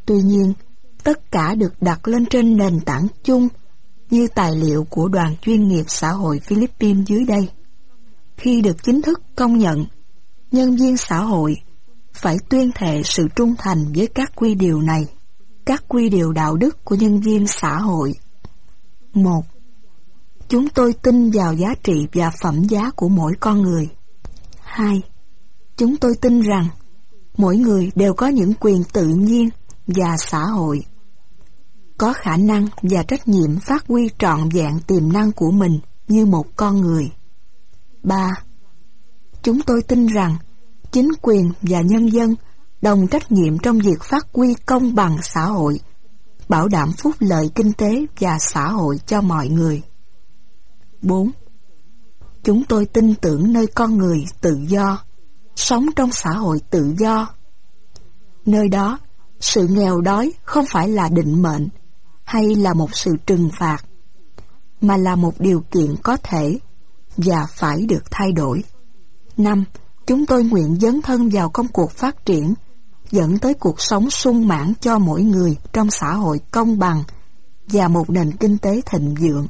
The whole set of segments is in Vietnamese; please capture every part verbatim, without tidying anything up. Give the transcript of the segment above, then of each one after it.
Tuy nhiên, tất cả được đặt lên trên nền tảng chung như tài liệu của đoàn chuyên nghiệp xã hội Philippines dưới đây. Khi được chính thức công nhận, nhân viên xã hội phải tuyên thệ sự trung thành với các quy điều này. Các quy điều đạo đức của nhân viên xã hội. Một. Chúng tôi tin vào giá trị và phẩm giá của mỗi con người. Hai. Chúng tôi tin rằng mỗi người đều có những quyền tự nhiên và xã hội, có khả năng và trách nhiệm phát huy trọn vẹn tiềm năng của mình như một con người. Ba. Chúng tôi tin rằng chính quyền và nhân dân đồng trách nhiệm trong việc phát huy công bằng xã hội, bảo đảm phúc lợi kinh tế và xã hội cho mọi người. Bốn. Chúng tôi tin tưởng nơi con người tự do, sống trong xã hội tự do. Nơi đó, sự nghèo đói không phải là định mệnh hay là một sự trừng phạt, mà là một điều kiện có thể và phải được thay đổi. Năm. Chúng tôi nguyện dấn thân vào công cuộc phát triển, dẫn tới cuộc sống sung mãn cho mỗi người trong xã hội công bằng và một nền kinh tế thịnh vượng.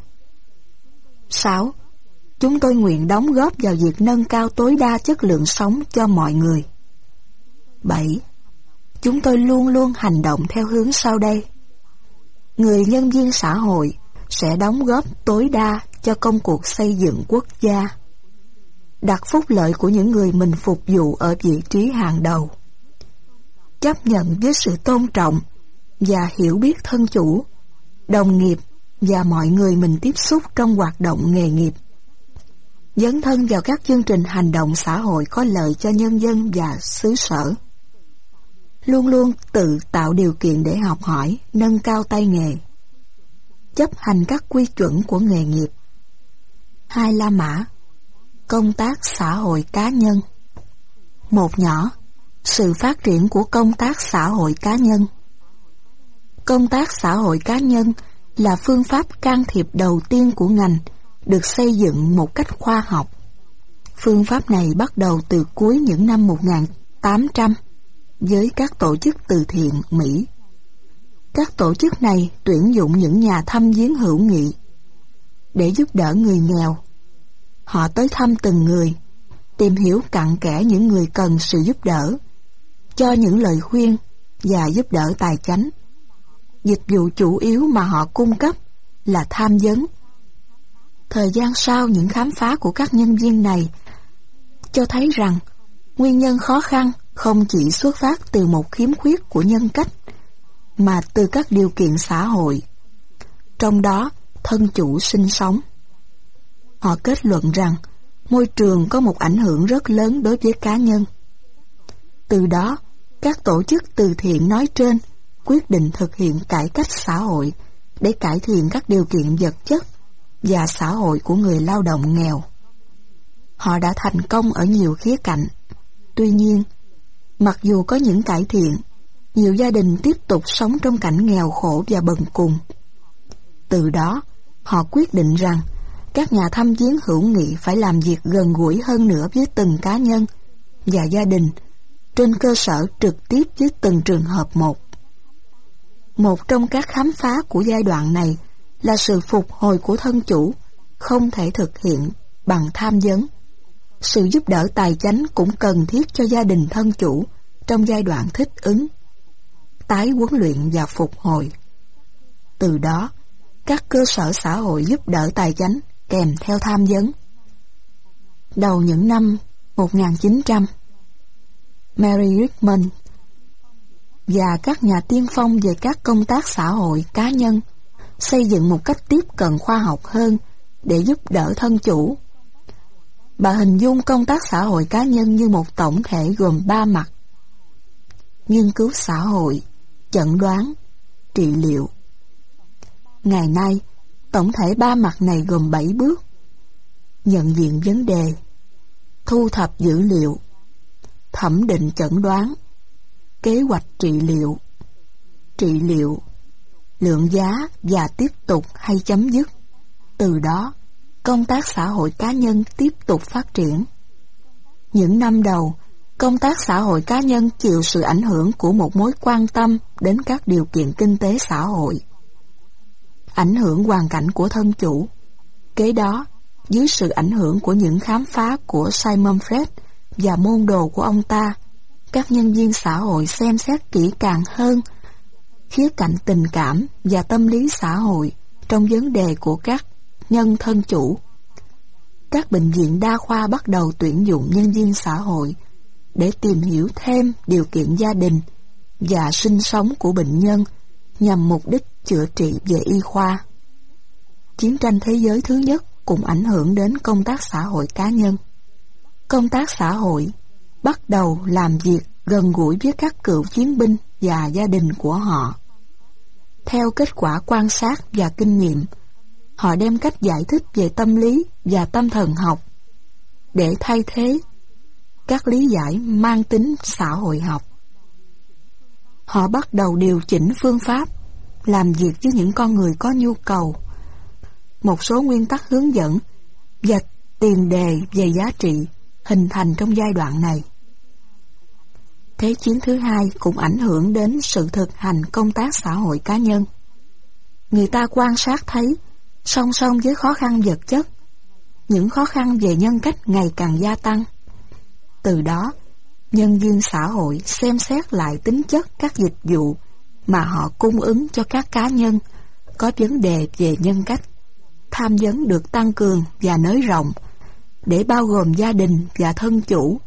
Sáu. Chúng tôi nguyện đóng góp vào việc nâng cao tối đa chất lượng sống cho mọi người. Bảy. Chúng tôi luôn luôn hành động theo hướng sau đây. Người nhân viên xã hội sẽ đóng góp tối đa cho công cuộc xây dựng quốc gia, đặt phúc lợi của những người mình phục vụ ở vị trí hàng đầu, chấp nhận với sự tôn trọng và hiểu biết thân chủ, đồng nghiệp và mọi người mình tiếp xúc trong hoạt động nghề nghiệp, dấn thân vào các chương trình hành động xã hội có lợi cho nhân dân và xứ sở, luôn luôn tự tạo điều kiện để học hỏi, nâng cao tay nghề, chấp hành các quy chuẩn của nghề nghiệp. Hai La Mã. Công tác xã hội cá nhân. Một nhỏ. Sự phát triển của công tác xã hội cá nhân. Công tác xã hội cá nhân là phương pháp can thiệp đầu tiên của ngành, được xây dựng một cách khoa học. Phương pháp này bắt đầu từ cuối những năm một nghìn tám trăm với các tổ chức từ thiện Mỹ. Các tổ chức này tuyển dụng những nhà thăm viếng hữu nghị để giúp đỡ người nghèo. Họ tới thăm từng người, tìm hiểu cặn kẽ những người cần sự giúp đỡ, cho những lời khuyên và giúp đỡ tài chánh. Dịch vụ chủ yếu mà họ cung cấp là tham vấn. Thời gian sau, những khám phá của các nhân viên này cho thấy rằng nguyên nhân khó khăn không chỉ xuất phát từ một khiếm khuyết của nhân cách, mà từ các điều kiện xã hội, trong đó thân chủ sinh sống. Họ kết luận rằng môi trường có một ảnh hưởng rất lớn đối với cá nhân. Từ đó, các tổ chức từ thiện nói trên quyết định thực hiện cải cách xã hội để cải thiện các điều kiện vật chất và xã hội của người lao động nghèo. Họ đã thành công ở nhiều khía cạnh. Tuy nhiên, mặc dù có những cải thiện, nhiều gia đình tiếp tục sống trong cảnh nghèo khổ và bần cùng. Từ đó, họ quyết định rằng các nhà thăm viếng hữu nghị phải làm việc gần gũi hơn nữa với từng cá nhân và gia đình, trên cơ sở trực tiếp với từng trường hợp một. Một trong các khám phá của giai đoạn này là sự phục hồi của thân chủ không thể thực hiện bằng tham vấn. Sự giúp đỡ tài chánh cũng cần thiết cho gia đình thân chủ trong giai đoạn thích ứng, tái huấn luyện và phục hồi. Từ đó, các cơ sở xã hội giúp đỡ tài chánh kèm theo tham vấn. Đầu những năm một nghìn chín trăm, Mary Rickman và các nhà tiên phong về các công tác xã hội cá nhân xây dựng một cách tiếp cận khoa học hơn để giúp đỡ thân chủ. Bà hình dung công tác xã hội cá nhân như một tổng thể gồm ba mặt: nghiên cứu xã hội, chẩn đoán, trị liệu. Ngày nay, tổng thể ba mặt này gồm bảy bước: nhận diện vấn đề, thu thập dữ liệu, thẩm định chẩn đoán, kế hoạch trị liệu, trị liệu, lượng giá và tiếp tục hay chấm dứt. Từ đó, công tác xã hội cá nhân tiếp tục phát triển. Những năm đầu, Công tác xã hội cá nhân chịu sự ảnh hưởng của một mối quan tâm đến các điều kiện kinh tế xã hội, ảnh hưởng hoàn cảnh của thân chủ. Kế đó, dưới sự ảnh hưởng của những khám phá của Simon Freud và môn đồ của ông ta, các nhân viên xã hội xem xét kỹ càng hơn khía cạnh tình cảm và tâm lý xã hội trong vấn đề của các nhân thân chủ. Các bệnh viện đa khoa bắt đầu tuyển dụng nhân viên xã hội để tìm hiểu thêm điều kiện gia đình và sinh sống của bệnh nhân nhằm mục đích chữa trị về y khoa. Chiến tranh thế giới thứ nhất cũng ảnh hưởng đến công tác xã hội cá nhân. Công tác xã hội bắt đầu làm việc gần gũi với các cựu chiến binh và gia đình của họ. Theo kết quả quan sát và kinh nghiệm, họ đem cách giải thích về tâm lý và tâm thần học để thay thế các lý giải mang tính xã hội học. Họ bắt đầu điều chỉnh phương pháp làm việc với những con người có nhu cầu. Một số nguyên tắc hướng dẫn và tiền đề về giá trị hình thành trong giai đoạn này. Thế chiến thứ hai cũng ảnh hưởng đến sự thực hành công tác xã hội cá nhân. Người ta quan sát thấy, song song với khó khăn vật chất, những khó khăn về nhân cách ngày càng gia tăng. Từ đó, nhân viên xã hội xem xét lại tính chất các dịch vụ mà họ cung ứng cho các cá nhân có vấn đề về nhân cách. Tham vấn được tăng cường và nới rộng để bao gồm gia đình và thân chủ.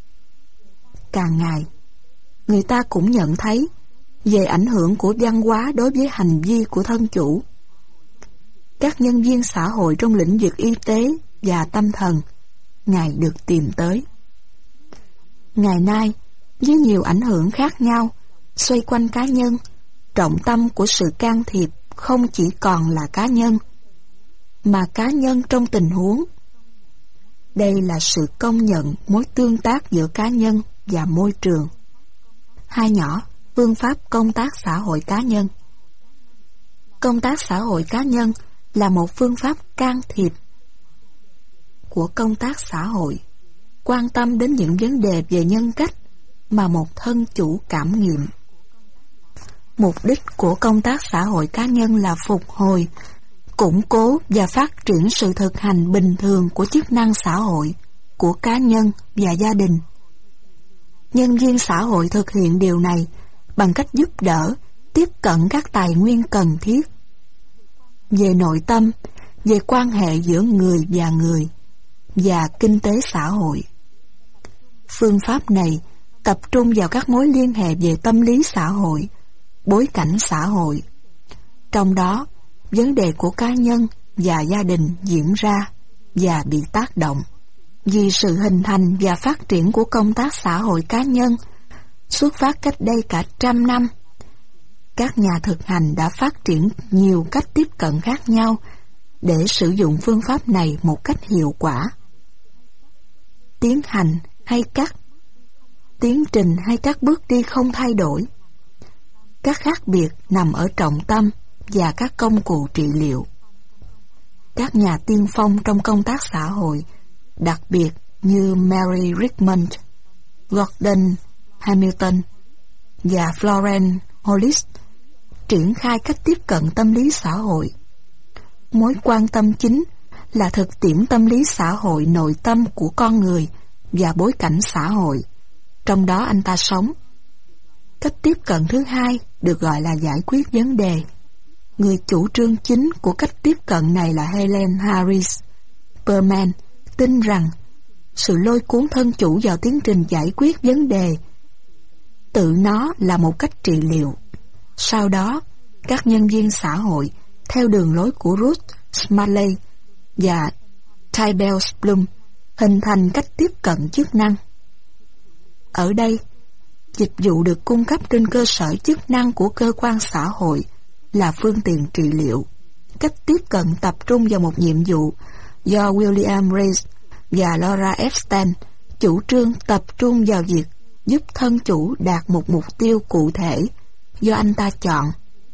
Càng ngày, người ta cũng nhận thấy về ảnh hưởng của văn hóa đối với hành vi của thân chủ. Các nhân viên xã hội trong lĩnh vực y tế và tâm thần ngày được tìm tới. Ngày nay, với nhiều ảnh hưởng khác nhau xoay quanh cá nhân, trọng tâm của sự can thiệp không chỉ còn là cá nhân, mà cá nhân trong tình huống. Đây là sự công nhận mối tương tác giữa cá nhân và môi trường. Hai nhỏ, phương pháp công tác xã hội cá nhân. Công tác xã hội cá nhân là một phương pháp can thiệp của công tác xã hội, quan tâm đến những vấn đề về nhân cách mà một thân chủ cảm nghiệm. Mục đích của công tác xã hội cá nhân là phục hồi, củng cố và phát triển sự thực hành bình thường của chức năng xã hội của cá nhân và gia đình. Nhân viên xã hội thực hiện điều này bằng cách giúp đỡ, tiếp cận các tài nguyên cần thiết về nội tâm, về quan hệ giữa người và người và kinh tế xã hội. Phương pháp này tập trung vào các mối liên hệ về tâm lý xã hội, bối cảnh xã hội. Trong đó, vấn đề của cá nhân và gia đình diễn ra và bị tác động. Vì sự hình thành và phát triển của công tác xã hội cá nhân xuất phát cách đây cả trăm năm, các nhà thực hành đã phát triển nhiều cách tiếp cận khác nhau để sử dụng phương pháp này một cách hiệu quả. Tiến hành hay các tiến trình hay các bước đi không thay đổi. Các khác biệt nằm ở trọng tâm và các công cụ trị liệu. Các nhà tiên phong trong công tác xã hội, đặc biệt như Mary Rickmond, Gordon Hamilton và Florence Hollis, triển khai cách tiếp cận tâm lý xã hội. Mối quan tâm chính là thực tiễn tâm lý xã hội nội tâm của con người và bối cảnh xã hội, trong đó anh ta sống. Cách tiếp cận thứ hai được gọi là giải quyết vấn đề. Người chủ trương chính của cách tiếp cận này là Helen Harris Berman, tin rằng sự lôi cuốn thân chủ vào tiến trình giải quyết vấn đề tự nó là một cách trị liệu. Sau đó, các nhân viên xã hội theo đường lối của Ruth Smalley và Tybell Bloom hình thành cách tiếp cận chức năng. Ở đây, dịch vụ được cung cấp trên cơ sở chức năng của cơ quan xã hội là phương tiện trị liệu. Cách tiếp cận tập trung vào một nhiệm vụ do William Rees và Laura Epstein chủ trương tập trung vào việc giúp thân chủ đạt một mục tiêu cụ thể do anh ta chọn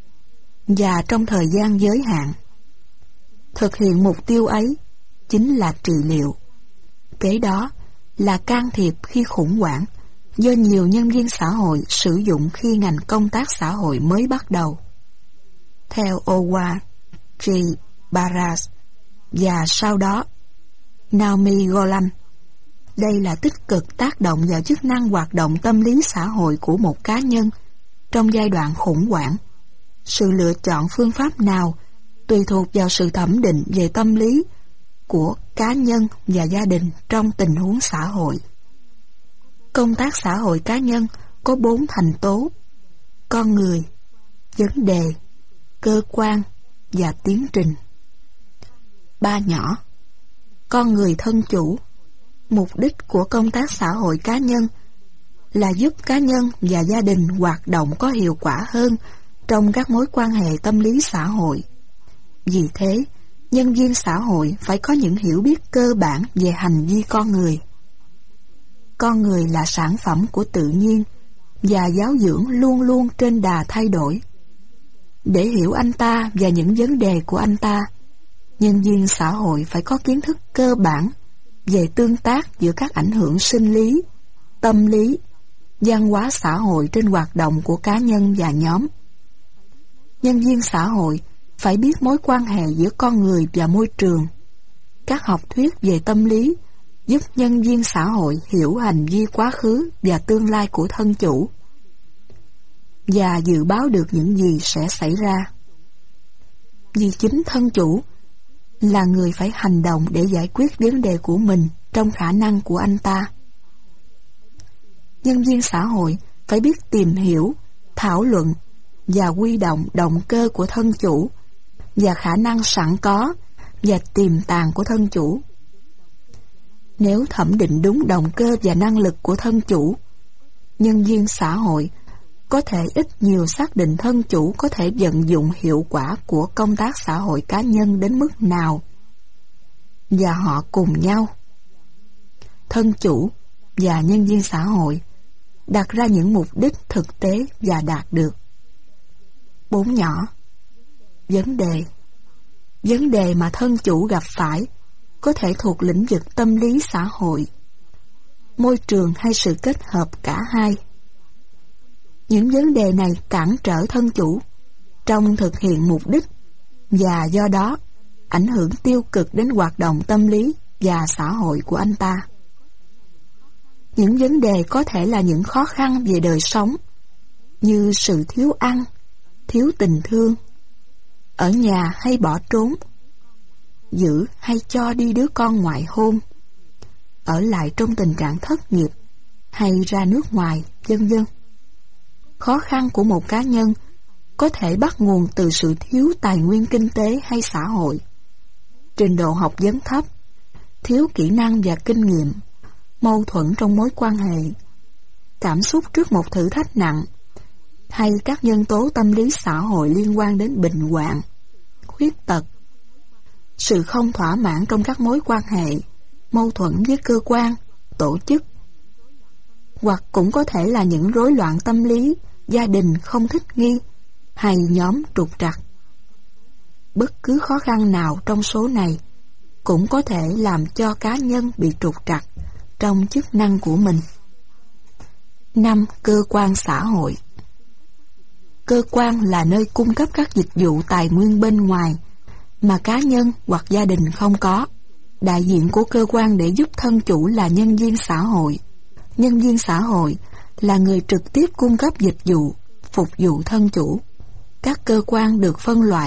và trong thời gian giới hạn. Thực hiện mục tiêu ấy chính là trị liệu. Kế đó là can thiệp khi khủng hoảng do nhiều nhân viên xã hội sử dụng khi ngành công tác xã hội mới bắt đầu. Theo Howard G. Barras và sau đó Naomi Golan, đây là tích cực tác động vào chức năng hoạt động tâm lý xã hội của một cá nhân trong giai đoạn khủng hoảng. Sự lựa chọn phương pháp nào tùy thuộc vào sự thẩm định về tâm lý của cá nhân và gia đình trong tình huống xã hội. Công tác xã hội cá nhân có bốn thành tố: con người, vấn đề, cơ quan và tiến trình. Ba nhỏ. Con người thân chủ. Mục đích của công tác xã hội cá nhân là giúp cá nhân và gia đình hoạt động có hiệu quả hơn trong các mối quan hệ tâm lý xã hội. Vì thế, nhân viên xã hội phải có những hiểu biết cơ bản về hành vi con người. Con người là sản phẩm của tự nhiên và giáo dưỡng luôn luôn trên đà thay đổi. Để hiểu anh ta và những vấn đề của anh ta, nhân viên xã hội phải có kiến thức cơ bản về tương tác giữa các ảnh hưởng sinh lý, tâm lý, văn hóa xã hội trên hoạt động của cá nhân và nhóm. Nhân viên xã hội phải biết mối quan hệ giữa con người và môi trường. Các học thuyết về tâm lý giúp nhân viên xã hội hiểu hành vi quá khứ và tương lai của thân chủ và dự báo được những gì sẽ xảy ra. Vì chính thân chủ là người phải hành động để giải quyết vấn đề của mình trong khả năng của anh ta. Nhân viên xã hội phải biết tìm hiểu, thảo luận và huy động động cơ của thân chủ và khả năng sẵn có và tiềm tàng của thân chủ. Nếu thẩm định đúng động cơ và năng lực của thân chủ, nhân viên xã hội có thể ít nhiều xác định thân chủ có thể vận dụng hiệu quả của công tác xã hội cá nhân đến mức nào, và họ cùng nhau, thân chủ và nhân viên xã hội, đặt ra những mục đích thực tế và đạt được. Bốn nhỏ. Vấn đề. Vấn đề mà thân chủ gặp phải có thể thuộc lĩnh vực tâm lý xã hội, môi trường hay sự kết hợp cả hai. Những vấn đề này cản trở thân chủ trong thực hiện mục đích và do đó ảnh hưởng tiêu cực đến hoạt động tâm lý và xã hội của anh ta. Những vấn đề có thể là những khó khăn về đời sống như sự thiếu ăn, thiếu tình thương, ở nhà hay bỏ trốn, giữ hay cho đi đứa con ngoại hôn, ở lại trong tình trạng thất nghiệp hay ra nước ngoài, vân vân. Khó khăn của một cá nhân có thể bắt nguồn từ sự thiếu tài nguyên kinh tế hay xã hội, trình độ học vấn thấp, thiếu kỹ năng và kinh nghiệm, mâu thuẫn trong mối quan hệ, cảm xúc trước một thử thách nặng, hay các nhân tố tâm lý xã hội liên quan đến bệnh hoạn, khuyết tật, sự không thỏa mãn trong các mối quan hệ, mâu thuẫn với cơ quan, tổ chức, hoặc cũng có thể là những rối loạn tâm lý, gia đình không thích nghi, hay nhóm trục trặc. Bất cứ khó khăn nào trong số này cũng có thể làm cho cá nhân bị trục trặc trong chức năng của mình. Năm. Cơ quan xã hội. Cơ quan là nơi cung cấp các dịch vụ tài nguyên bên ngoài mà cá nhân hoặc gia đình không có. Đại diện của cơ quan để giúp thân chủ là nhân viên xã hội. Nhân viên xã hội là người trực tiếp cung cấp dịch vụ, phục vụ thân chủ. Các cơ quan được phân loại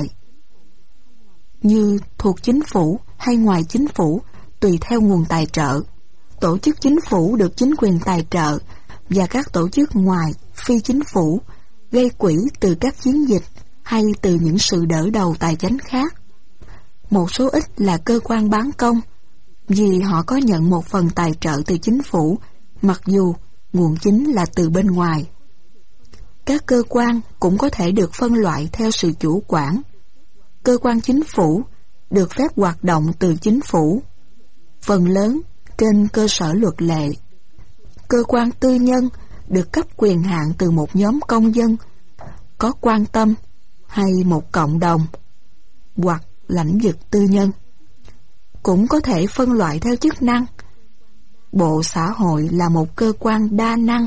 như thuộc chính phủ hay ngoài chính phủ tùy theo nguồn tài trợ. Tổ chức chính phủ được chính quyền tài trợ và các tổ chức ngoài, phi chính phủ gây quỹ từ các chiến dịch hay từ những sự đỡ đầu tài chánh khác. Một số ít là cơ quan bán công vì họ có nhận một phần tài trợ từ chính phủ mặc dù nguồn chính là từ bên ngoài. Các cơ quan cũng có thể được phân loại theo sự chủ quản. Cơ quan chính phủ được phép hoạt động từ chính phủ, phần lớn trên cơ sở luật lệ. Cơ quan tư nhân được cấp quyền hạn từ một nhóm công dân có quan tâm hay một cộng đồng hoặc lãnh vực tư nhân. Cũng có thể phân loại theo chức năng. Bộ Xã hội là một cơ quan đa năng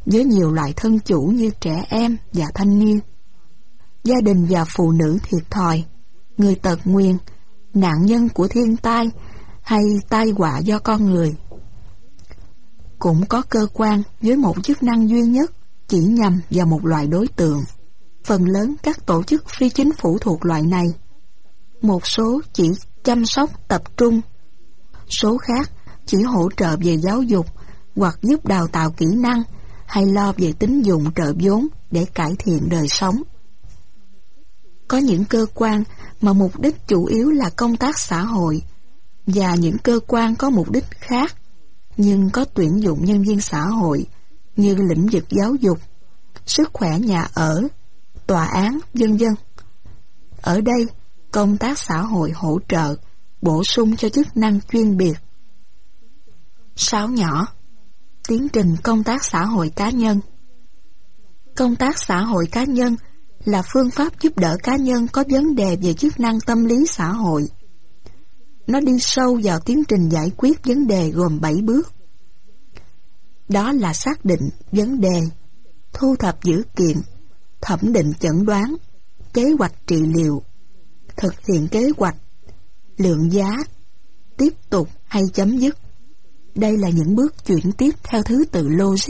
với nhiều loại thân chủ như trẻ em và thanh niên. Gia đình và phụ nữ thiệt thòi, người tật nguyền, nạn nhân của thiên tai hay tai họa do con người. Cũng có cơ quan với một chức năng duy nhất chỉ nhằm vào một loại đối tượng. Phần lớn các tổ chức phi chính phủ thuộc loại này. Một số chỉ chăm sóc tập trung, số khác chỉ hỗ trợ về giáo dục hoặc giúp đào tạo kỹ năng hay lo về tín dụng trợ vốn để cải thiện đời sống. Có những cơ quan mà mục đích chủ yếu là công tác xã hội và những cơ quan có mục đích khác nhưng có tuyển dụng nhân viên xã hội như lĩnh vực giáo dục, sức khỏe nhà ở, tòa án, vân vân. Ở đây, công tác xã hội hỗ trợ, bổ sung cho chức năng chuyên biệt. Sáu nhỏ, tiến trình công tác xã hội cá nhân. Công tác xã hội cá nhân là phương pháp giúp đỡ cá nhân có vấn đề về chức năng tâm lý xã hội. Nó đi sâu vào tiến trình giải quyết vấn đề gồm bảy bước. Đó là xác định vấn đề, thu thập dữ kiện, thẩm định chẩn đoán, kế hoạch trị liệu, thực hiện kế hoạch, lượng giá, tiếp tục hay chấm dứt. Đây là những bước chuyển tiếp theo thứ tự logic.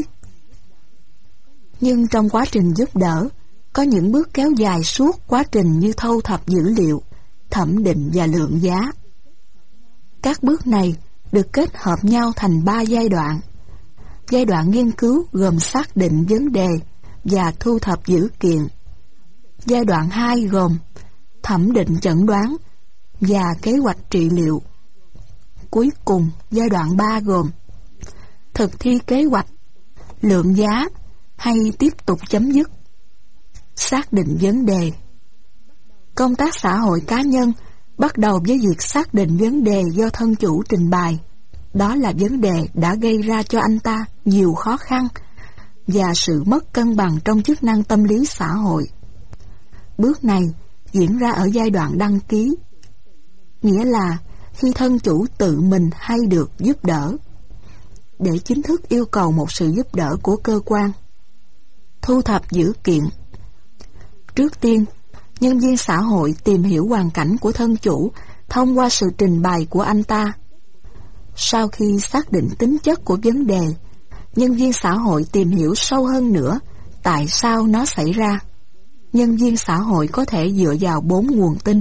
Nhưng trong quá trình giúp đỡ, có những bước kéo dài suốt quá trình như thu thập dữ liệu, thẩm định và lượng giá. Các bước này được kết hợp nhau thành ba giai đoạn. Giai đoạn nghiên cứu gồm xác định vấn đề và thu thập dữ kiện. Giai đoạn hai gồm thẩm định chẩn đoán và kế hoạch trị liệu. Cuối cùng, giai đoạn ba gồm thực thi kế hoạch, lượng giá hay tiếp tục chấm dứt. Xác định vấn đề. Công tác xã hội cá nhân bắt đầu với việc xác định vấn đề do thân chủ trình bày. Đó là vấn đề đã gây ra cho anh ta nhiều khó khăn và sự mất cân bằng trong chức năng tâm lý xã hội. Bước này diễn ra ở giai đoạn đăng ký, nghĩa là khi thân chủ tự mình hay được giúp đỡ, để chính thức yêu cầu một sự giúp đỡ của cơ quan. Thu thập dữ kiện. Trước tiên, nhân viên xã hội tìm hiểu hoàn cảnh của thân chủ thông qua sự trình bày của anh ta. Sau khi xác định tính chất của vấn đề, nhân viên xã hội tìm hiểu sâu hơn nữa tại sao nó xảy ra. Nhân viên xã hội có thể dựa vào bốn nguồn tin.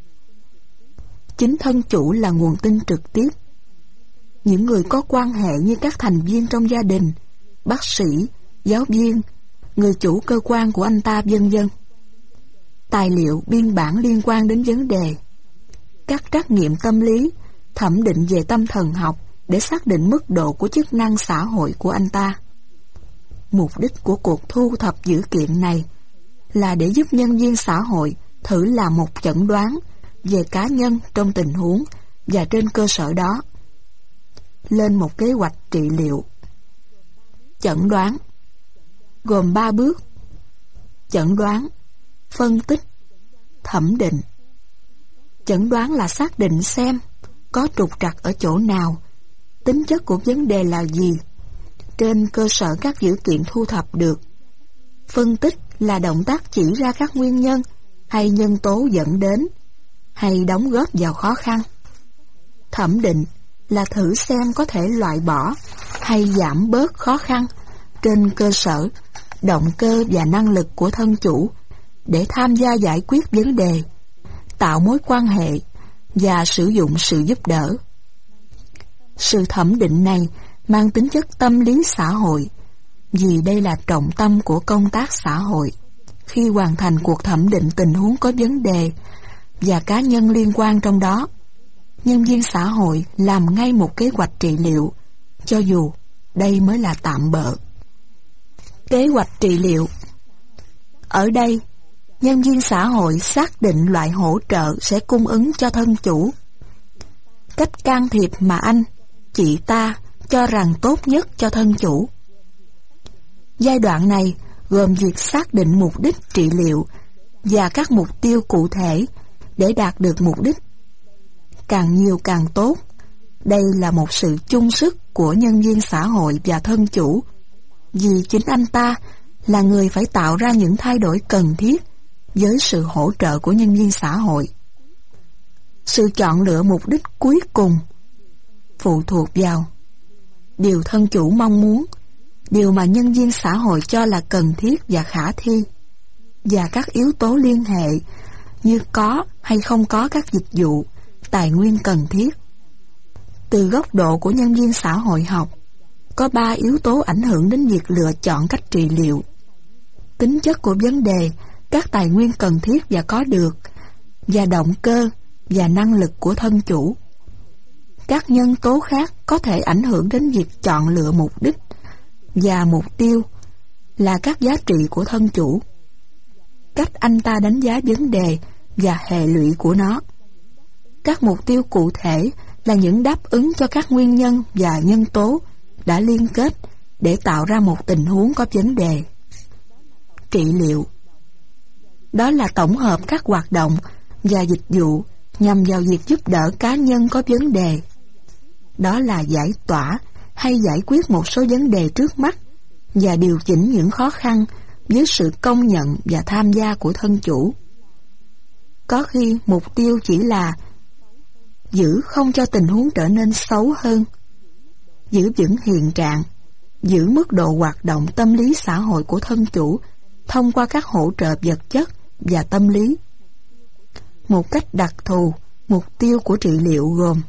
Chính thân chủ là nguồn tin trực tiếp. Những người có quan hệ như các thành viên trong gia đình, bác sĩ, giáo viên, người chủ cơ quan của anh ta, vân vân. Tài liệu, biên bản liên quan đến vấn đề. Các trắc nghiệm tâm lý, thẩm định về tâm thần học để xác định mức độ của chức năng xã hội của anh ta. Mục đích của cuộc thu thập dữ kiện này là để giúp nhân viên xã hội thử làm một chẩn đoán về cá nhân trong tình huống và trên cơ sở đó lên một kế hoạch trị liệu. Chẩn đoán gồm ba bước: chẩn đoán, phân tích, thẩm định. Chẩn đoán là xác định xem có trục trặc ở chỗ nào, tính chất của vấn đề là gì, trên cơ sở các dữ kiện thu thập được. Phân tích là động tác chỉ ra các nguyên nhân hay nhân tố dẫn đến hay đóng góp vào khó khăn. Thẩm định là thử xem có thể loại bỏ hay giảm bớt khó khăn trên cơ sở động cơ và năng lực của thân chủ để tham gia giải quyết vấn đề, tạo mối quan hệ và sử dụng sự giúp đỡ. Sự thẩm định này mang tính chất tâm lý xã hội, vì đây là trọng tâm của công tác xã hội. Khi hoàn thành cuộc thẩm định tình huống có vấn đề và cá nhân liên quan trong đó, nhân viên xã hội làm ngay một kế hoạch trị liệu, cho dù đây mới là tạm bợ. Kế hoạch trị liệu. Ở đây, nhân viên xã hội xác định loại hỗ trợ sẽ cung ứng cho thân chủ, cách can thiệp mà anh, chị ta cho rằng tốt nhất cho thân chủ. Giai đoạn này gồm việc xác định mục đích trị liệu và các mục tiêu cụ thể để đạt được mục đích. Càng nhiều càng tốt. Đây là một sự chung sức của nhân viên xã hội và thân chủ vì chính anh ta là người phải tạo ra những thay đổi cần thiết với sự hỗ trợ của nhân viên xã hội. Sự chọn lựa mục đích cuối cùng phụ thuộc vào điều thân chủ mong muốn, điều mà nhân viên xã hội cho là cần thiết và khả thi, và các yếu tố liên hệ như có hay không có các dịch vụ, tài nguyên cần thiết. Từ góc độ của nhân viên xã hội học, có ba yếu tố ảnh hưởng đến việc lựa chọn cách trị liệu: tính chất của vấn đề, các tài nguyên cần thiết và có được, và động cơ và năng lực của thân chủ. Các nhân tố khác có thể ảnh hưởng đến việc chọn lựa mục đích, và mục tiêu là các giá trị của thân chủ, cách anh ta đánh giá vấn đề và hệ lụy của nó. Các mục tiêu cụ thể là những đáp ứng cho các nguyên nhân và nhân tố đã liên kết để tạo ra một tình huống có vấn đề. Trị liệu đó là tổng hợp các hoạt động và dịch vụ nhằm vào việc giúp đỡ cá nhân có vấn đề. Đó là giải tỏa hay giải quyết một số vấn đề trước mắt và điều chỉnh những khó khăn với sự công nhận và tham gia của thân chủ. Có khi mục tiêu chỉ là giữ không cho tình huống trở nên xấu hơn, giữ vững hiện trạng, giữ mức độ hoạt động tâm lý xã hội của thân chủ thông qua các hỗ trợ vật chất và tâm lý. Một cách đặc thù, mục tiêu của trị liệu gồm: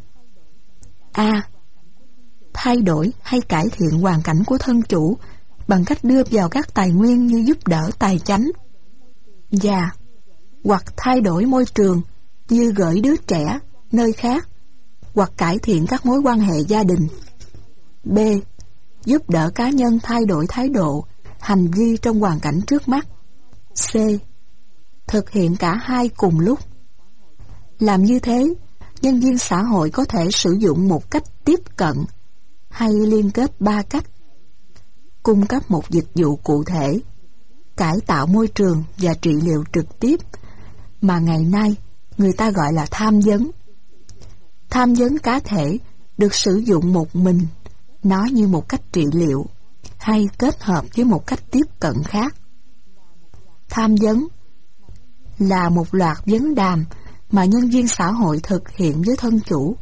A. Thay đổi hay cải thiện hoàn cảnh của thân chủ bằng cách đưa vào các tài nguyên như giúp đỡ tài chánh, và hoặc thay đổi môi trường như gửi đứa trẻ nơi khác, hoặc cải thiện các mối quan hệ gia đình. B. Giúp đỡ cá nhân thay đổi thái độ, hành vi trong hoàn cảnh trước mắt. C. Thực hiện cả hai cùng lúc. Làm như thế, nhân viên xã hội có thể sử dụng một cách tiếp cận hay liên kết ba cách: cung cấp một dịch vụ cụ thể, cải tạo môi trường và trị liệu trực tiếp, mà ngày nay người ta gọi là tham vấn. Tham vấn cá thể được sử dụng một mình, nó như một cách trị liệu, hay kết hợp với một cách tiếp cận khác. Tham vấn là một loạt vấn đàm mà nhân viên xã hội thực hiện với thân chủ.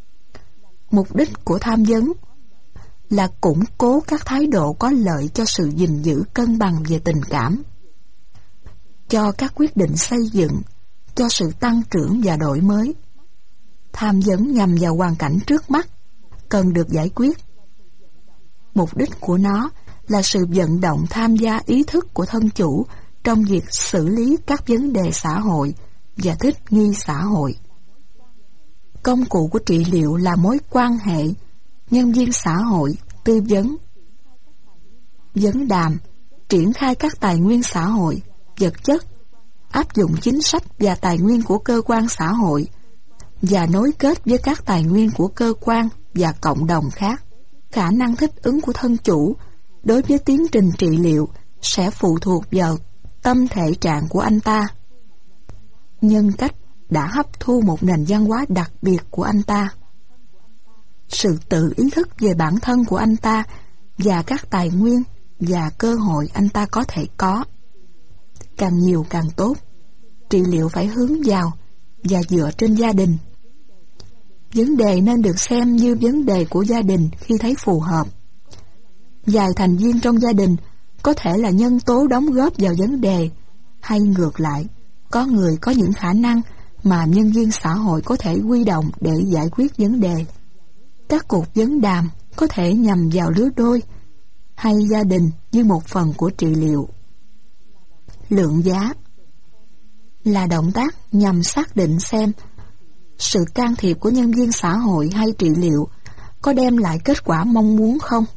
Mục đích của tham vấn là củng cố các thái độ có lợi cho sự gìn giữ cân bằng về tình cảm, cho các quyết định xây dựng, cho sự tăng trưởng và đổi mới. Tham vấn nhằm vào hoàn cảnh trước mắt cần được giải quyết. Mục đích của nó là sự vận động tham gia ý thức của thân chủ trong việc xử lý các vấn đề xã hội và thích nghi xã hội. Công cụ của trị liệu là mối quan hệ nhân viên xã hội tư vấn. Vấn đàm triển khai các tài nguyên xã hội, vật chất, áp dụng chính sách và tài nguyên của cơ quan xã hội, và nối kết với các tài nguyên của cơ quan và cộng đồng khác. Khả năng thích ứng của thân chủ đối với tiến trình trị liệu sẽ phụ thuộc vào tâm thể trạng của anh ta, nhân cách đã hấp thu một nền văn hóa đặc biệt của anh ta, sự tự ý thức về bản thân của anh ta và các tài nguyên và cơ hội anh ta có thể có. Càng nhiều càng tốt. Trị liệu phải hướng vào và dựa trên gia đình. Vấn đề nên được xem như vấn đề của gia đình khi thấy phù hợp. Vài thành viên trong gia đình có thể là nhân tố đóng góp vào vấn đề, hay ngược lại, có người có những khả năng mà nhân viên xã hội có thể huy động để giải quyết vấn đề. Các cuộc vấn đàm có thể nhằm vào lứa đôi hay gia đình như một phần của trị liệu. Lượng giá là động tác nhằm xác định xem sự can thiệp của nhân viên xã hội hay trị liệu có đem lại kết quả mong muốn không.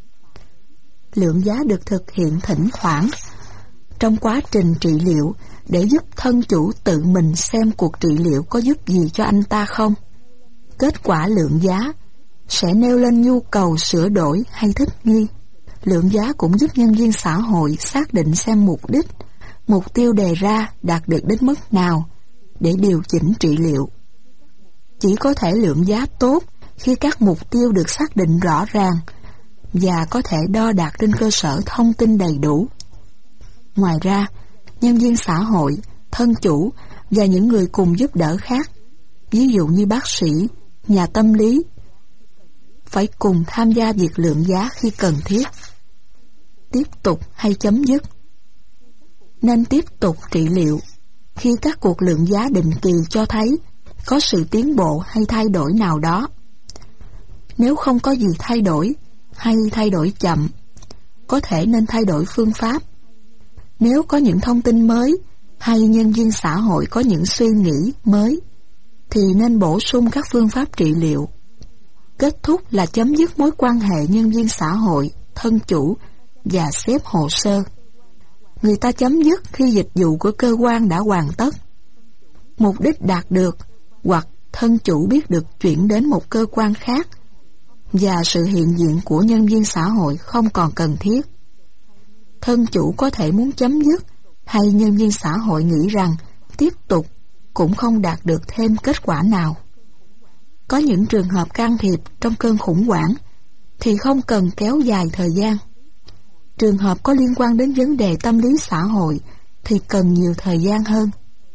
Lượng giá được thực hiện thỉnh thoảng trong quá trình trị liệu để giúp thân chủ tự mình xem cuộc trị liệu có giúp gì cho anh ta không. Kết quả lượng giá sẽ nêu lên nhu cầu sửa đổi hay thích nghi. Lượng giá cũng giúp nhân viên xã hội xác định xem mục đích, mục tiêu đề ra đạt được đến mức nào để điều chỉnh trị liệu. Chỉ có thể lượng giá tốt khi các mục tiêu được xác định rõ ràng và có thể đo đạc trên cơ sở thông tin đầy đủ. Ngoài ra, nhân viên xã hội, thân chủ và những người cùng giúp đỡ khác, ví dụ như bác sĩ, nhà tâm lý, phải cùng tham gia việc lượng giá khi cần thiết. Tiếp tục hay chấm dứt? Nên tiếp tục trị liệu khi các cuộc lượng giá định kỳ cho thấy có sự tiến bộ hay thay đổi nào đó. Nếu không có gì thay đổi hay thay đổi chậm, có thể nên thay đổi phương pháp. Nếu có những thông tin mới hay nhân viên xã hội có những suy nghĩ mới, thì nên bổ sung các phương pháp trị liệu. Kết thúc là chấm dứt mối quan hệ nhân viên xã hội, thân chủ và xếp hồ sơ. Người ta chấm dứt khi dịch vụ của cơ quan đã hoàn tất, mục đích đạt được hoặc thân chủ biết được chuyển đến một cơ quan khác, và sự hiện diện của nhân viên xã hội không còn cần thiết. Thân chủ có thể muốn chấm dứt, hay nhân viên xã hội nghĩ rằng tiếp tục cũng không đạt được thêm kết quả nào. Có những trường hợp can thiệp trong cơn khủng hoảng thì không cần kéo dài thời gian. Trường hợp có liên quan đến vấn đề tâm lý xã hội thì cần nhiều thời gian hơn.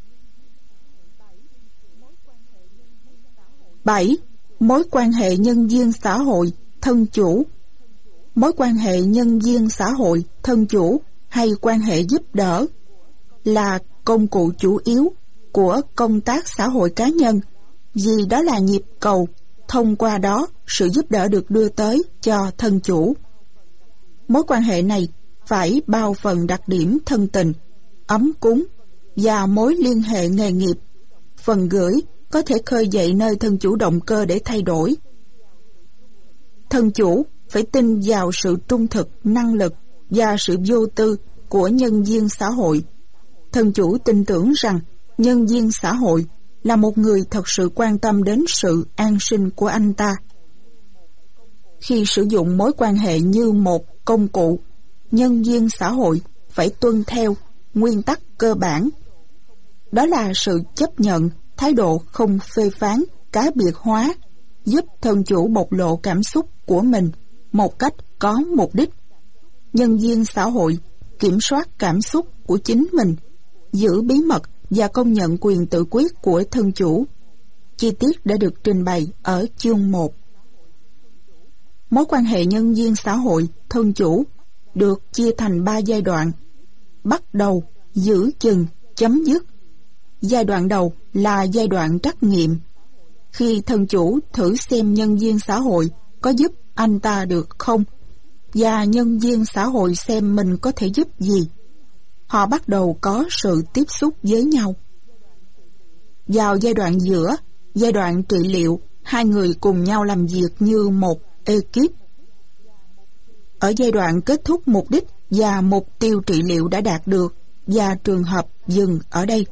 bảy. Mối quan hệ nhân viên xã hội, thân chủ. Mối quan hệ nhân viên xã hội, thân chủ hay quan hệ giúp đỡ là công cụ chủ yếu của công tác xã hội cá nhân, vì đó là nhịp cầu, thông qua đó sự giúp đỡ được đưa tới cho thân chủ. Mối quan hệ này phải bao phần đặc điểm thân tình, ấm cúng và mối liên hệ nghề nghiệp. Phần gửi có thể khơi dậy nơi thân chủ động cơ để thay đổi. Thân chủ phải tin vào sự trung thực, năng lực và sự vô tư của nhân viên xã hội. Thân chủ tin tưởng rằng nhân viên xã hội là một người thật sự quan tâm đến sự an sinh của anh ta. Khi sử dụng mối quan hệ như một công cụ, nhân viên xã hội phải tuân theo nguyên tắc cơ bản. Đó là sự chấp nhận thái độ không phê phán, cá biệt hóa, giúp thân chủ bộc lộ cảm xúc của mình một cách có mục đích. Nhân viên xã hội kiểm soát cảm xúc của chính mình, giữ bí mật và công nhận quyền tự quyết của thân chủ. Chi tiết đã được trình bày ở chương một. Mối quan hệ nhân viên xã hội, thân chủ được chia thành ba giai đoạn: bắt đầu, giữ chừng, chấm dứt. Giai đoạn đầu là giai đoạn trắc nghiệm, khi thân chủ thử xem nhân viên xã hội có giúp anh ta được không, và nhân viên xã hội xem mình có thể giúp gì. Họ bắt đầu có sự tiếp xúc với nhau. Vào giai đoạn giữa, giai đoạn trị liệu, hai người cùng nhau làm việc như một ekip. Ở giai đoạn kết thúc, mục đích và mục tiêu trị liệu đã đạt được, và trường hợp dừng ở đây.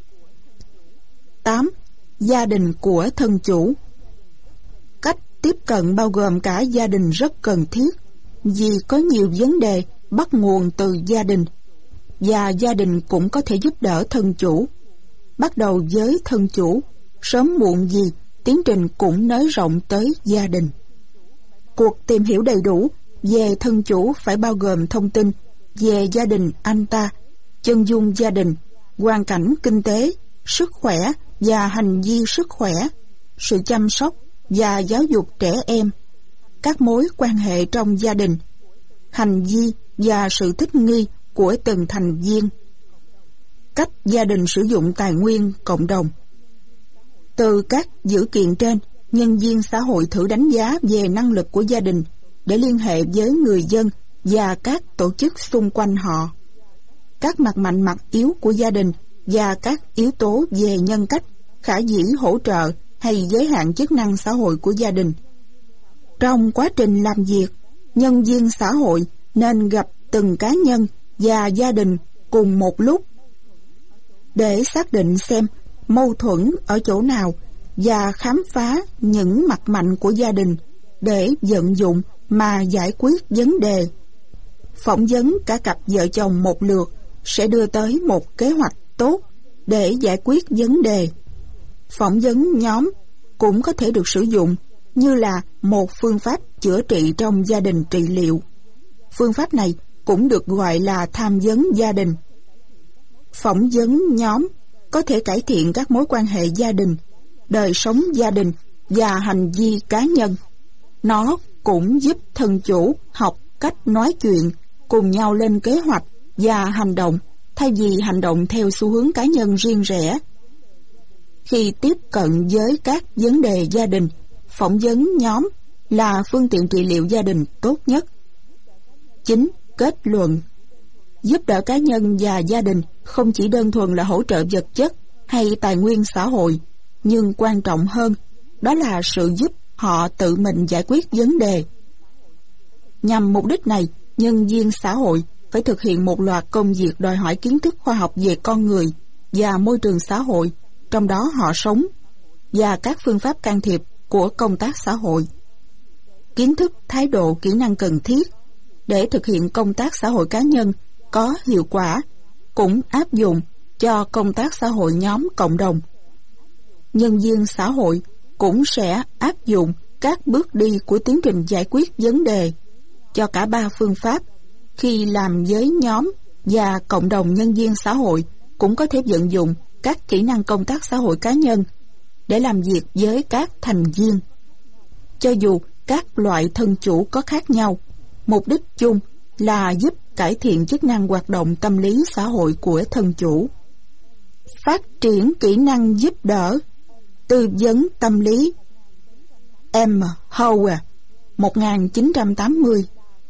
tám. Gia đình của thân chủ. Cách tiếp cận bao gồm cả gia đình rất cần thiết, vì có nhiều vấn đề bắt nguồn từ gia đình, và gia đình cũng có thể giúp đỡ thân chủ. Bắt đầu với thân chủ, sớm muộn gì tiến trình cũng nới rộng tới gia đình. Cuộc tìm hiểu đầy đủ về thân chủ phải bao gồm thông tin về gia đình anh ta, chân dung gia đình, hoàn cảnh kinh tế, sức khỏe và hành vi sức khỏe, sự chăm sóc và giáo dục trẻ em, các mối quan hệ trong gia đình, hành vi và sự thích nghi của từng thành viên, cách gia đình sử dụng tài nguyên cộng đồng. Từ các dữ kiện trên, nhân viên xã hội thử đánh giá về năng lực của gia đình để liên hệ với người dân và các tổ chức xung quanh họ, các mặt mạnh mặt yếu của gia đình và các yếu tố về nhân cách, khả dĩ hỗ trợ hay giới hạn chức năng xã hội của gia đình. Trong quá trình làm việc, nhân viên xã hội nên gặp từng cá nhân và gia đình cùng một lúc để xác định xem mâu thuẫn ở chỗ nào và khám phá những mặt mạnh của gia đình để vận dụng mà giải quyết vấn đề. Phỏng vấn cả cặp vợ chồng một lượt sẽ đưa tới một kế hoạch tốt để giải quyết vấn đề. Phỏng vấn nhóm cũng có thể được sử dụng như là một phương pháp chữa trị trong gia đình trị liệu. Phương pháp này cũng được gọi là tham vấn gia đình. Phỏng vấn nhóm có thể cải thiện các mối quan hệ gia đình, đời sống gia đình và hành vi cá nhân. Nó cũng giúp thân chủ học cách nói chuyện, cùng nhau lên kế hoạch và hành động, thay vì hành động theo xu hướng cá nhân riêng rẽ. Khi tiếp cận với các vấn đề gia đình, phỏng vấn nhóm là phương tiện trị liệu gia đình tốt nhất. Chính kết luận: giúp đỡ cá nhân và gia đình không chỉ đơn thuần là hỗ trợ vật chất hay tài nguyên xã hội, nhưng quan trọng hơn, đó là sự giúp họ tự mình giải quyết vấn đề. Nhằm mục đích này, nhân viên xã hội phải thực hiện một loạt công việc đòi hỏi kiến thức khoa học về con người và môi trường xã hội, trong đó họ sống, và các phương pháp can thiệp của công tác xã hội. Kiến thức, thái độ, kỹ năng cần thiết để thực hiện công tác xã hội cá nhân có hiệu quả cũng áp dụng cho công tác xã hội nhóm cộng đồng. Nhân viên xã hội cũng sẽ áp dụng các bước đi của tiến trình giải quyết vấn đề cho cả ba phương pháp. Khi làm với nhóm và cộng đồng, nhân viên xã hội cũng có thể vận dụng các kỹ năng công tác xã hội cá nhân để làm việc với các thành viên. Cho dù các loại thân chủ có khác nhau, mục đích chung là giúp cải thiện chức năng hoạt động tâm lý xã hội của thân chủ. Phát triển kỹ năng giúp đỡ, tư vấn tâm lý. M. Howard, một nghìn chín trăm tám mươi.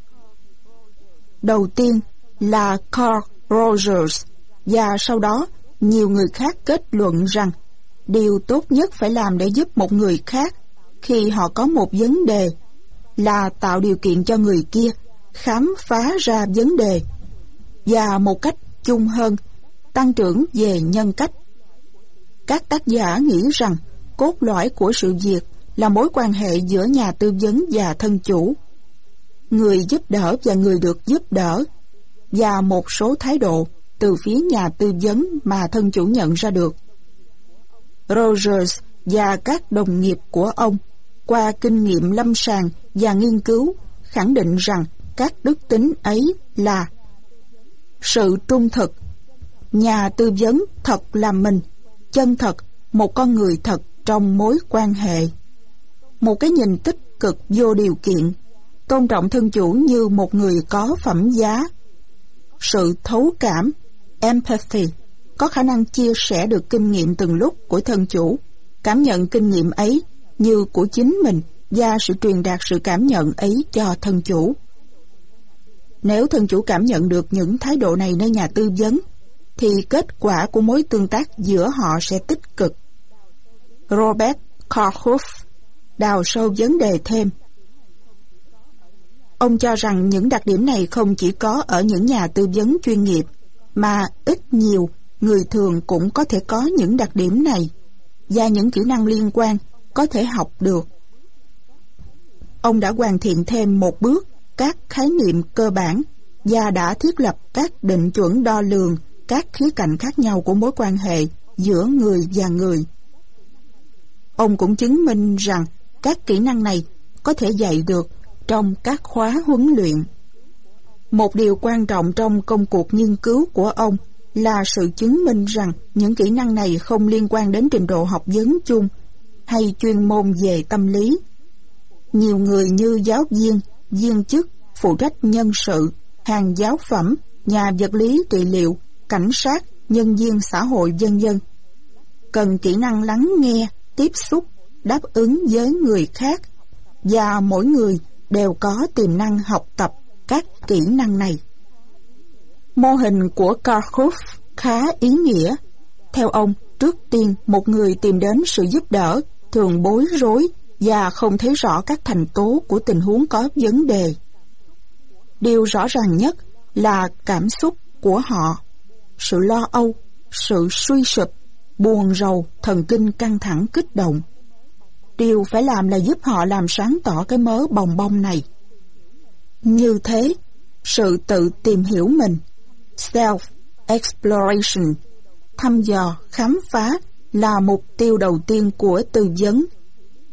Đầu tiên là Carl Rogers, và sau đó nhiều người khác kết luận rằng điều tốt nhất phải làm để giúp một người khác khi họ có một vấn đề là tạo điều kiện cho người kia khám phá ra vấn đề, và một cách chung hơn, tăng trưởng về nhân cách. Các tác giả nghĩ rằng cốt lõi của sự việc là mối quan hệ giữa nhà tư vấn và thân chủ, người giúp đỡ và người được giúp đỡ, và một số thái độ từ phía nhà tư vấn mà thân chủ nhận ra được. Rogers và các đồng nghiệp của ông, qua kinh nghiệm lâm sàng và nghiên cứu, khẳng định rằng các đức tính ấy là sự trung thực, nhà tư vấn thật là mình, chân thật, một con người thật trong mối quan hệ, một cái nhìn tích cực vô điều kiện, tôn trọng thân chủ như một người có phẩm giá, sự thấu cảm, empathy, có khả năng chia sẻ được kinh nghiệm từng lúc của thân chủ, cảm nhận kinh nghiệm ấy như của chính mình, và sự truyền đạt sự cảm nhận ấy cho thân chủ. Nếu thân chủ cảm nhận được những thái độ này nơi nhà tư vấn, thì kết quả của mối tương tác giữa họ sẽ tích cực. Robert Karhoff đào sâu vấn đề thêm. Ông cho rằng những đặc điểm này không chỉ có ở những nhà tư vấn chuyên nghiệp, mà ít nhiều người thường cũng có thể có những đặc điểm này, và những kỹ năng liên quan có thể học được. Ông đã hoàn thiện thêm một bước các khái niệm cơ bản và đã thiết lập các định chuẩn đo lường các khía cạnh khác nhau của mối quan hệ giữa người và người. Ông cũng chứng minh rằng các kỹ năng này có thể dạy được trong các khóa huấn luyện. Một điều quan trọng trong công cuộc nghiên cứu của ông là sự chứng minh rằng những kỹ năng này không liên quan đến trình độ học vấn chung hay chuyên môn về tâm lý. Nhiều người như giáo viên, viên chức, phụ trách nhân sự, hàng giáo phẩm, nhà vật lý trị liệu, cảnh sát, nhân viên xã hội, vân vân cần kỹ năng lắng nghe, tiếp xúc, đáp ứng với người khác, và mỗi người đều có tiềm năng học tập các kỹ năng này. Mô hình của Karhoff khá ý nghĩa. Theo ông, trước tiên một người tìm đến sự giúp đỡ thường bối rối và không thấy rõ các thành tố của tình huống có vấn đề. Điều rõ ràng nhất là cảm xúc của họ, sự lo âu, sự suy sụp, buồn rầu, thần kinh căng thẳng kích động. Điều phải làm là giúp họ làm sáng tỏ cái mớ bòng bong này. Như thế, sự tự tìm hiểu mình, self-exploration, thăm dò, khám phá là mục tiêu đầu tiên của tư vấn.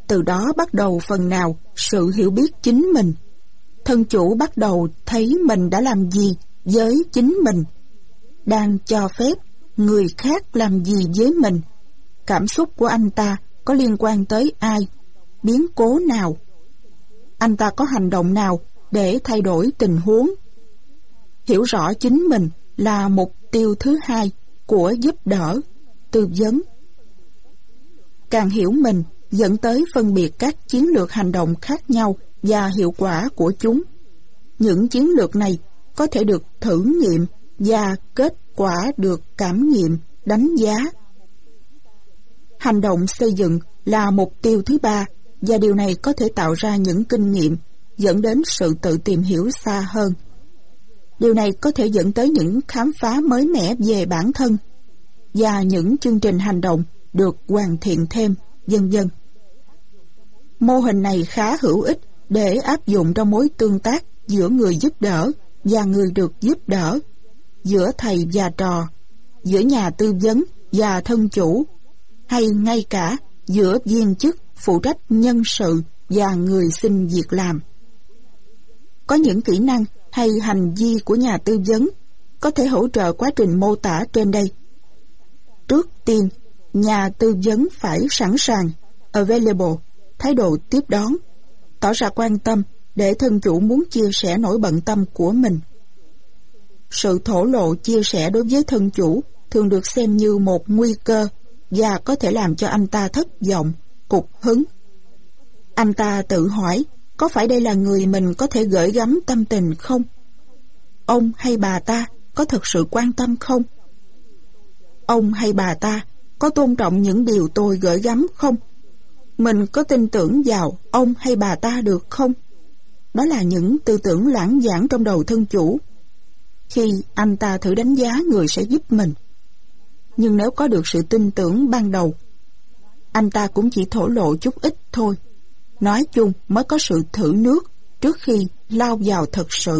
Từ đó bắt đầu phần nào sự hiểu biết chính mình. Thân chủ bắt đầu thấy mình đã làm gì với chính mình, đang cho phép người khác làm gì với mình. Cảm xúc của anh ta có liên quan tới ai, biến cố nào, anh ta có hành động nào để thay đổi tình huống. Hiểu rõ chính mình là mục tiêu thứ hai của giúp đỡ, tư vấn. Càng hiểu mình dẫn tới phân biệt các chiến lược hành động khác nhau và hiệu quả của chúng. Những chiến lược này có thể được thử nghiệm và kết quả được cảm nghiệm, đánh giá. Hành động xây dựng là mục tiêu thứ ba, và điều này có thể tạo ra những kinh nghiệm dẫn đến sự tự tìm hiểu xa hơn. Điều này có thể dẫn tới những khám phá mới mẻ về bản thân và những chương trình hành động được hoàn thiện thêm, vân vân. Mô hình này khá hữu ích để áp dụng trong mối tương tác giữa người giúp đỡ và người được giúp đỡ, giữa thầy và trò, giữa nhà tư vấn và thân chủ, hay ngay cả giữa viên chức phụ trách nhân sự và người xin việc làm. Có những kỹ năng hay hành vi của nhà tư vấn có thể hỗ trợ quá trình mô tả trên đây. Trước tiên, nhà tư vấn phải sẵn sàng, available, thái độ tiếp đón, tỏ ra quan tâm để thân chủ muốn chia sẻ nỗi bận tâm của mình. Sự thổ lộ chia sẻ đối với thân chủ thường được xem như một nguy cơ và có thể làm cho anh ta thất vọng, cục hứng. Anh ta tự hỏi, có phải đây là người mình có thể gửi gắm tâm tình không? Ông hay bà ta có thực sự quan tâm không? Ông hay bà ta có tôn trọng những điều tôi gửi gắm không? Mình có tin tưởng vào ông hay bà ta được không? Đó là những tư tưởng lãng vãng trong đầu thân chủ khi anh ta thử đánh giá người sẽ giúp mình. Nhưng nếu có được sự tin tưởng ban đầu, anh ta cũng chỉ thổ lộ chút ít thôi. Nói chung mới có sự thử nước trước khi lao vào thật sự.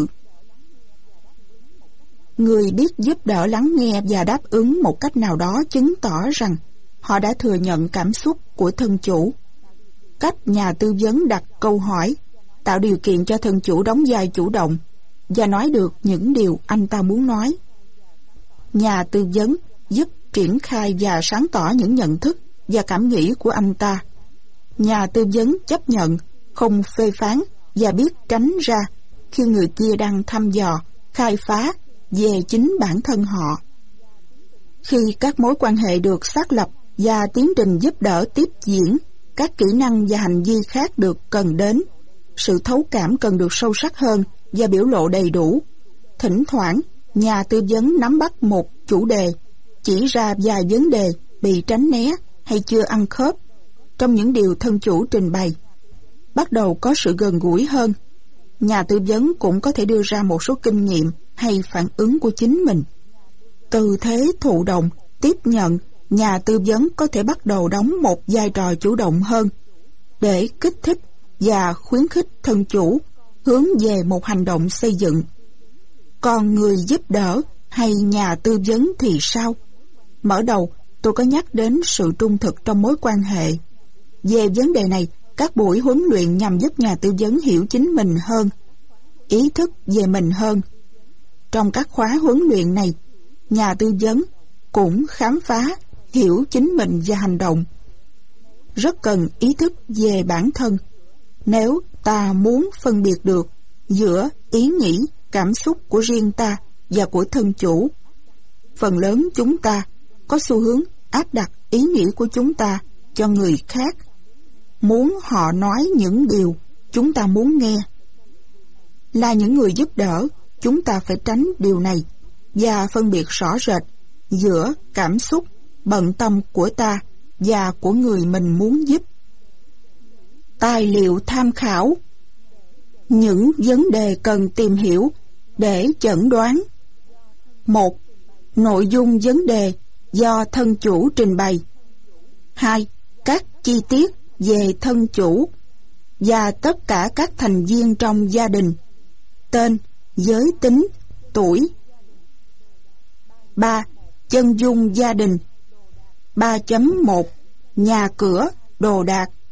Người biết giúp đỡ lắng nghe và đáp ứng một cách nào đó chứng tỏ rằng họ đã thừa nhận cảm xúc của thân chủ. Cách nhà tư vấn đặt câu hỏi tạo điều kiện cho thân chủ đóng vai chủ động và nói được những điều anh ta muốn nói. Nhà tư vấn giúp triển khai và sáng tỏ những nhận thức và cảm nghĩ của anh ta. Nhà tư vấn chấp nhận, không phê phán và biết tránh ra khi người kia đang thăm dò, khai phá về chính bản thân họ. Khi các mối quan hệ được xác lập và tiến trình giúp đỡ tiếp diễn, các kỹ năng và hành vi khác được cần đến. Sự thấu cảm cần được sâu sắc hơn và biểu lộ đầy đủ. Thỉnh thoảng, nhà tư vấn nắm bắt một chủ đề, chỉ ra vài vấn đề bị tránh né hay chưa ăn khớp trong những điều thân chủ trình bày. Bắt đầu có sự gần gũi hơn. Nhà tư vấn cũng có thể đưa ra một số kinh nghiệm hay phản ứng của chính mình. Từ thế thụ động, tiếp nhận, nhà tư vấn có thể bắt đầu đóng một vai trò chủ động hơn để kích thích và khuyến khích thân chủ hướng về một hành động xây dựng. Còn người giúp đỡ hay nhà tư vấn thì sao? Mở đầu, tôi có nhắc đến sự trung thực trong mối quan hệ. Về vấn đề này, các buổi huấn luyện nhằm giúp nhà tư vấn hiểu chính mình hơn, ý thức về mình hơn. Trong các khóa huấn luyện này, nhà tư vấn cũng khám phá, hiểu chính mình và hành động. Rất cần ý thức về bản thân. Nếu ta muốn phân biệt được giữa ý nghĩ, cảm xúc của riêng ta và của thân chủ, phần lớn chúng ta có xu hướng áp đặt ý nghĩ của chúng ta cho người khác, muốn họ nói những điều chúng ta muốn nghe. Là những người giúp đỡ, chúng ta phải tránh điều này và phân biệt rõ rệt giữa cảm xúc, bận tâm của ta và của người mình muốn giúp. Tài liệu tham khảo. Những vấn đề cần tìm hiểu để chẩn đoán. Một. Nội dung vấn đề do thân chủ trình bày. Hai. Các chi tiết về thân chủ và tất cả các thành viên trong gia đình. Tên, giới tính, tuổi. Ba. Chân dung gia đình. ba chấm một. Nhà cửa, đồ đạc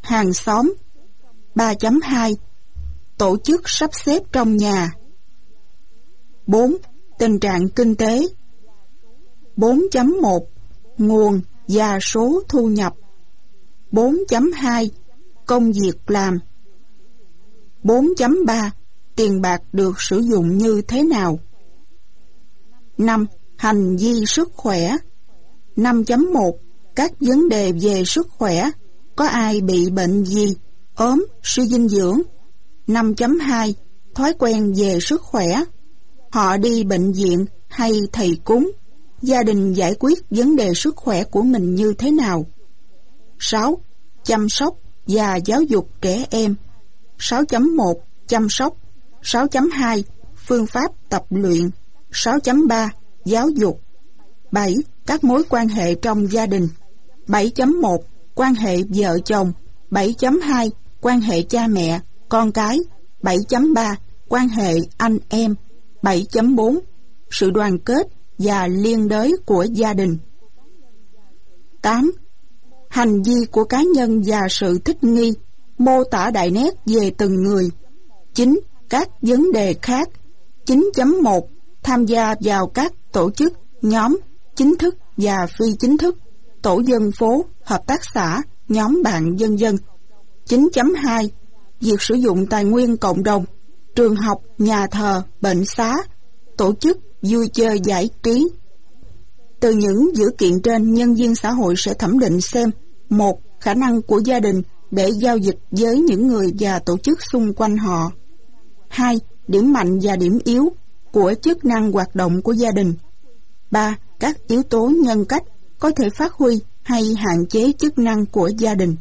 hàng xóm. ba chấm hai Tổ chức sắp xếp trong nhà. bốn. Tình trạng kinh tế. bốn chấm một Nguồn và số thu nhập. bốn chấm hai Công việc làm. bốn chấm ba Tiền bạc được sử dụng như thế nào. năm. Hành vi sức khỏe. năm chấm một Các vấn đề về sức khỏe. Có ai bị bệnh gì, ốm, suy dinh dưỡng. năm chấm hai Thói quen về sức khỏe. Họ đi bệnh viện hay thầy cúng. Gia đình giải quyết vấn đề sức khỏe của mình như thế nào. sáu. Chăm sóc và giáo dục trẻ em. sáu chấm một Chăm sóc. sáu chấm hai Phương pháp tập luyện. sáu chấm ba Giáo dục. bảy. Các mối quan hệ trong gia đình. bảy chấm một Quan hệ vợ chồng. bảy chấm hai Quan hệ cha mẹ, con cái. bảy chấm ba Quan hệ anh em. bảy chấm bốn Sự đoàn kết và liên đới của gia đình. tám. Hành vi của cá nhân và sự thích nghi, mô tả đại nét về từng người. chín. Các vấn đề khác. chín chấm một Tham gia vào các tổ chức, nhóm, chính thức và phi chính thức, tổ dân phố, hợp tác xã, nhóm bạn, vân vân. chín chấm hai Việc sử dụng tài nguyên cộng đồng, trường học, nhà thờ, bệnh xá, tổ chức, vui chơi giải trí. Từ những dữ kiện trên, nhân viên xã hội sẽ thẩm định xem: một. Khả năng của gia đình để giao dịch với những người và tổ chức xung quanh họ. hai. Điểm mạnh và điểm yếu của chức năng hoạt động của gia đình. ba. Các yếu tố nhân cách có thể phát huy hay hạn chế chức năng của gia đình.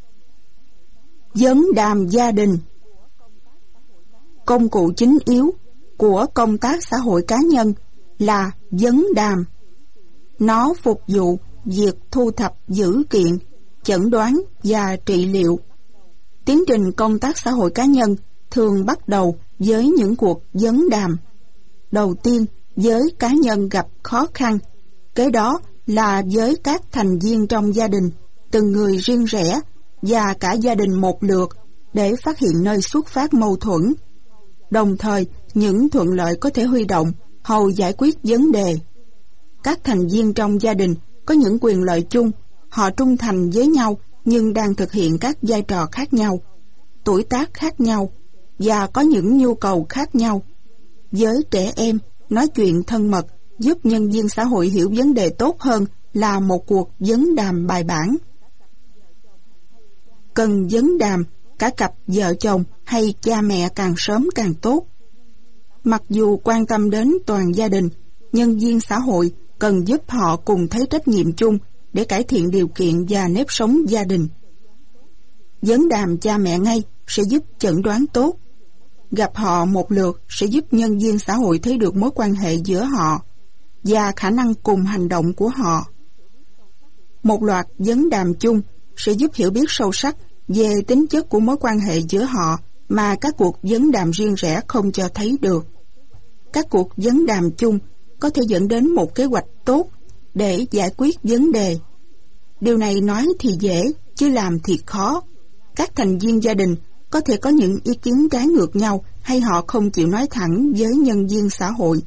Vấn đàm gia đình. Công cụ chính yếu của công tác xã hội cá nhân là vấn đàm. Nó phục vụ việc thu thập dữ kiện, chẩn đoán và trị liệu. Tiến trình công tác xã hội cá nhân thường bắt đầu với những cuộc vấn đàm. Đầu tiên với cá nhân gặp khó khăn, kế đó là với các thành viên trong gia đình, từng người riêng rẽ và cả gia đình một lượt để phát hiện nơi xuất phát mâu thuẫn. Đồng thời, những thuận lợi có thể huy động hầu giải quyết vấn đề. Các thành viên trong gia đình có những quyền lợi chung, họ trung thành với nhau nhưng đang thực hiện các vai trò khác nhau, tuổi tác khác nhau và có những nhu cầu khác nhau. Với trẻ em, nói chuyện thân mật giúp nhân viên xã hội hiểu vấn đề tốt hơn là một cuộc vấn đàm bài bản. Cần vấn đàm cả cặp vợ chồng hay cha mẹ càng sớm càng tốt. Mặc dù quan tâm đến toàn gia đình, nhân viên xã hội cần giúp họ cùng thấy trách nhiệm chung để cải thiện điều kiện và nếp sống gia đình. Vấn đàm cha mẹ ngay sẽ giúp chẩn đoán tốt. Gặp họ một lượt sẽ giúp nhân viên xã hội thấy được mối quan hệ giữa họ và khả năng cùng hành động của họ. Một loạt vấn đàm chung sẽ giúp hiểu biết sâu sắc về tính chất của mối quan hệ giữa họ mà các cuộc vấn đàm riêng rẽ không cho thấy được. Các cuộc vấn đàm chung có thể dẫn đến một kế hoạch tốt để giải quyết vấn đề. Điều này nói thì dễ, chứ làm thì khó. Các thành viên gia đình có thể có những ý kiến trái ngược nhau hay họ không chịu nói thẳng với nhân viên xã hội.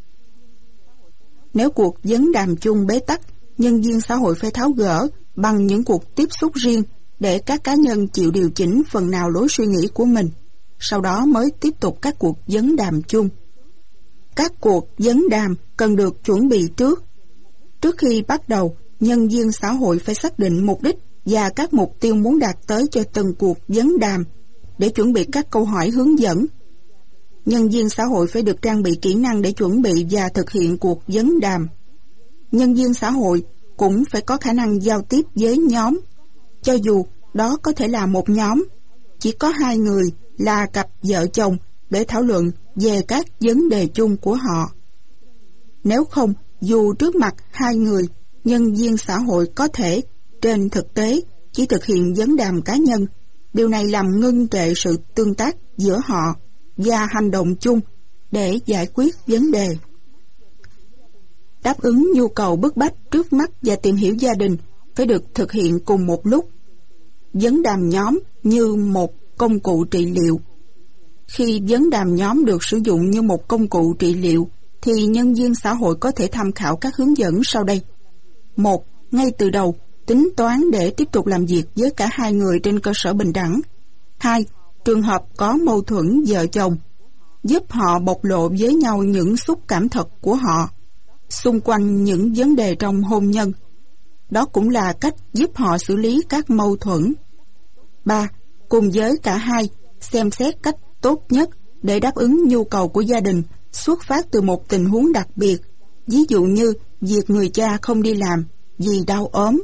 Nếu cuộc vấn đàm chung bế tắc, nhân viên xã hội phải tháo gỡ bằng những cuộc tiếp xúc riêng để các cá nhân chịu điều chỉnh phần nào lối suy nghĩ của mình, sau đó mới tiếp tục các cuộc vấn đàm chung. Các cuộc vấn đàm cần được chuẩn bị trước. Trước khi bắt đầu, nhân viên xã hội phải xác định mục đích và các mục tiêu muốn đạt tới cho từng cuộc vấn đàm để chuẩn bị các câu hỏi hướng dẫn. Nhân viên xã hội phải được trang bị kỹ năng để chuẩn bị và thực hiện cuộc vấn đàm. Nhân viên xã hội cũng phải có khả năng giao tiếp với nhóm, cho dù đó có thể là một nhóm chỉ có hai người là cặp vợ chồng để thảo luận về các vấn đề chung của họ. Nếu không, dù trước mặt hai người, nhân viên xã hội có thể trên thực tế chỉ thực hiện vấn đàm cá nhân. Điều này làm ngưng trệ sự tương tác giữa họ và hành động chung để giải quyết vấn đề. Đáp ứng nhu cầu bức bách trước mắt và tìm hiểu gia đình phải được thực hiện cùng một lúc. vấn đàm nhóm như một công cụ trị liệu. Khi vấn đàm nhóm được sử dụng như một công cụ trị liệu, thì nhân viên xã hội có thể tham khảo các hướng dẫn sau đây. Một, ngay từ đầu, tính toán để tiếp tục làm việc với cả hai người trên cơ sở bình đẳng. Hai, trường hợp có mâu thuẫn vợ chồng, giúp họ bộc lộ với nhau những xúc cảm thật của họ xung quanh những vấn đề trong hôn nhân. Đó cũng là cách giúp họ xử lý các mâu thuẫn. Ba, cùng với cả hai, xem xét cách tốt nhất để đáp ứng nhu cầu của gia đình xuất phát từ một tình huống đặc biệt, ví dụ như việc người cha không đi làm vì đau ốm.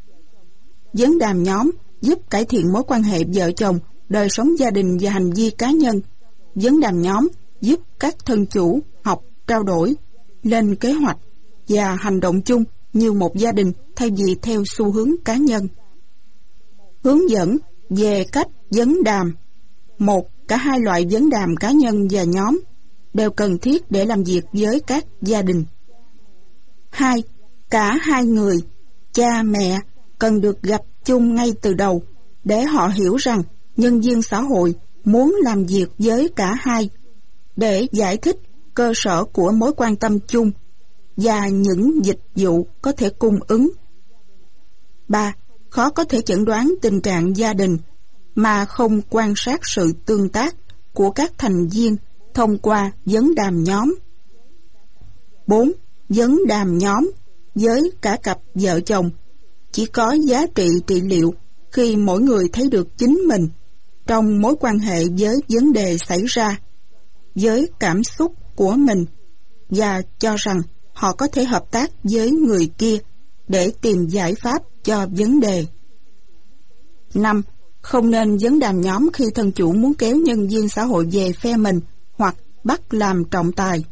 Vấn đàm nhóm giúp cải thiện mối quan hệ vợ chồng, đời sống gia đình và hành vi cá nhân. Vấn đàm nhóm giúp các thân chủ học, trao đổi, lên kế hoạch và hành động chung như một gia đình thay vì theo xu hướng cá nhân. Hướng dẫn về cách vấn đàm. Một, cả hai loại vấn đàm cá nhân và nhóm đều cần thiết để làm việc với các gia đình. Hai, cả hai người, cha mẹ, cần được gặp chung ngay từ đầu để họ hiểu rằng nhân viên xã hội muốn làm việc với cả hai để giải thích cơ sở của mối quan tâm chung và những dịch vụ có thể cung ứng. Ba, khó có thể chẩn đoán tình trạng gia đình mà không quan sát sự tương tác của các thành viên thông qua vấn đàm nhóm. Bốn, vấn đàm nhóm với cả cặp vợ chồng chỉ có giá trị trị liệu khi mỗi người thấy được chính mình trong mối quan hệ với vấn đề xảy ra, với cảm xúc của mình, và cho rằng họ có thể hợp tác với người kia để tìm giải pháp cho vấn đề. Năm, không nên vấn đàm nhóm khi thân chủ muốn kéo nhân viên xã hội về phe mình hoặc bắt làm trọng tài.